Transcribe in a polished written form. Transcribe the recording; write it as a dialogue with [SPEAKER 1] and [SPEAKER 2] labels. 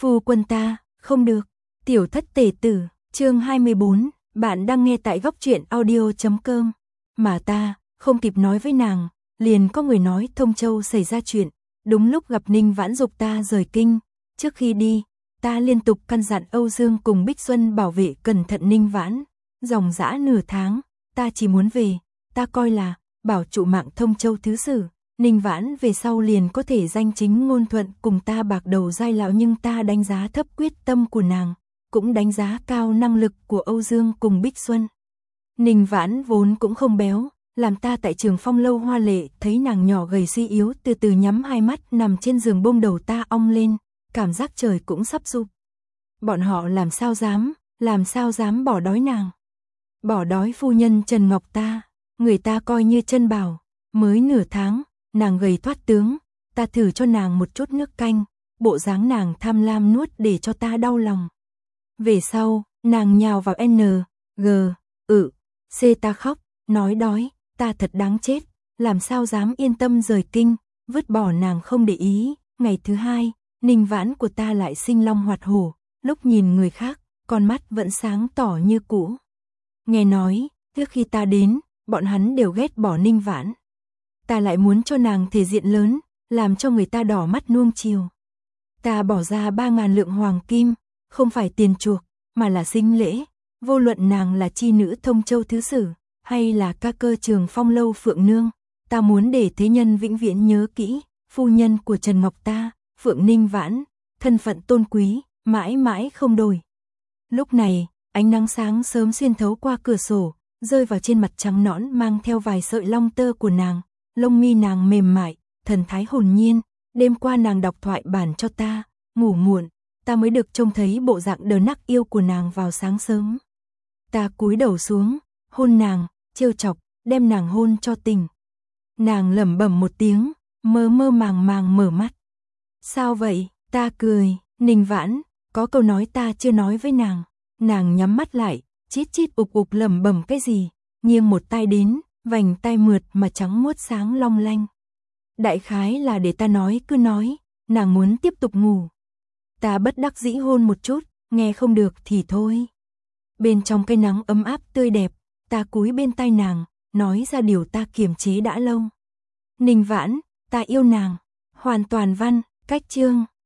[SPEAKER 1] Phu quân ta, không được. Tiểu thất tể tử, chương 24, bạn đang nghe tại góc truyện audio.com. Mà ta, không kịp nói với nàng, liền có người nói Thông Châu xảy ra chuyện, đúng lúc gặp Ninh Vãn dục ta rời kinh. Trước khi đi, ta liên tục căn dặn Âu Dương cùng Bích Xuân bảo vệ cẩn thận Ninh Vãn. Dòng dã nửa tháng, ta chỉ muốn về, ta coi là bảo trụ mạng Thông Châu thứ sử. Ninh Vãn về sau liền có thể danh chính ngôn thuận cùng ta bạc đầu giai lão, nhưng ta đánh giá thấp quyết tâm của nàng, cũng đánh giá cao năng lực của Âu Dương cùng Bích Xuân. Ninh Vãn vốn cũng không béo, làm ta tại Trường Phong lâu hoa lệ thấy nàng nhỏ gầy suy yếu từ từ nhắm hai mắt nằm trên giường, bông đầu ta ong lên, cảm giác trời cũng sắp sụp. Bọn họ làm sao dám bỏ đói nàng. Bỏ đói phu nhân Trần Ngọc ta, người ta coi như chân bảo, mới nửa tháng, nàng gầy thoát tướng, ta thử cho nàng một chút nước canh, bộ dáng nàng tham lam nuốt để cho ta đau lòng. Về sau, nàng nhào vào C ta khóc, nói đói, ta thật đáng chết, làm sao dám yên tâm rời kinh, vứt bỏ nàng không để ý. Ngày thứ hai, Ninh Vãn của ta lại sinh long hoạt hổ, lúc nhìn người khác, con mắt vẫn sáng tỏ như cũ. Nghe nói, trước khi ta đến, bọn hắn đều ghét bỏ Ninh Vãn. Ta lại muốn cho nàng thể diện lớn, làm cho người ta đỏ mắt nuông chiều. Ta bỏ ra 3.000 lượng hoàng kim, không phải tiền chuộc, mà là sinh lễ. Vô luận nàng là chi nữ Thông Châu thứ sử, hay là ca cơ Trường Phong lâu Phượng Nương, ta muốn để thế nhân vĩnh viễn nhớ kỹ, phu nhân của Trần Ngọc ta, Phượng Ninh Vãn, thân phận tôn quý, mãi mãi không đổi. Lúc này, ánh nắng sáng sớm xuyên thấu qua cửa sổ, rơi vào trên mặt trắng nõn mang theo vài sợi long tơ của nàng, lông mi nàng mềm mại, thần thái hồn nhiên. Đêm qua nàng đọc thoại bản cho ta, ngủ muộn, ta mới được trông thấy bộ dạng đờ nắc yêu của nàng vào sáng sớm. Ta cúi đầu xuống, hôn nàng, trêu chọc, đem nàng hôn cho tỉnh. Nàng lẩm bẩm một tiếng, mơ mơ màng màng mở mắt. Sao vậy? Ta cười. Ninh Vãn, có câu nói ta chưa nói với nàng. Nàng nhắm mắt lại, chít chít ục ục lẩm bẩm cái gì, nghiêng một tai đến, vành tai mượt mà trắng muốt sáng long lanh. Đại khái là để ta nói cứ nói, nàng muốn tiếp tục ngủ. Ta bất đắc dĩ hôn một chút, nghe không được thì thôi. Bên trong cây nắng ấm áp tươi đẹp, ta cúi bên tai nàng, nói ra điều ta kiềm chế đã lâu. Ninh Vãn, ta yêu nàng. Hoàn toàn văn, cách chương.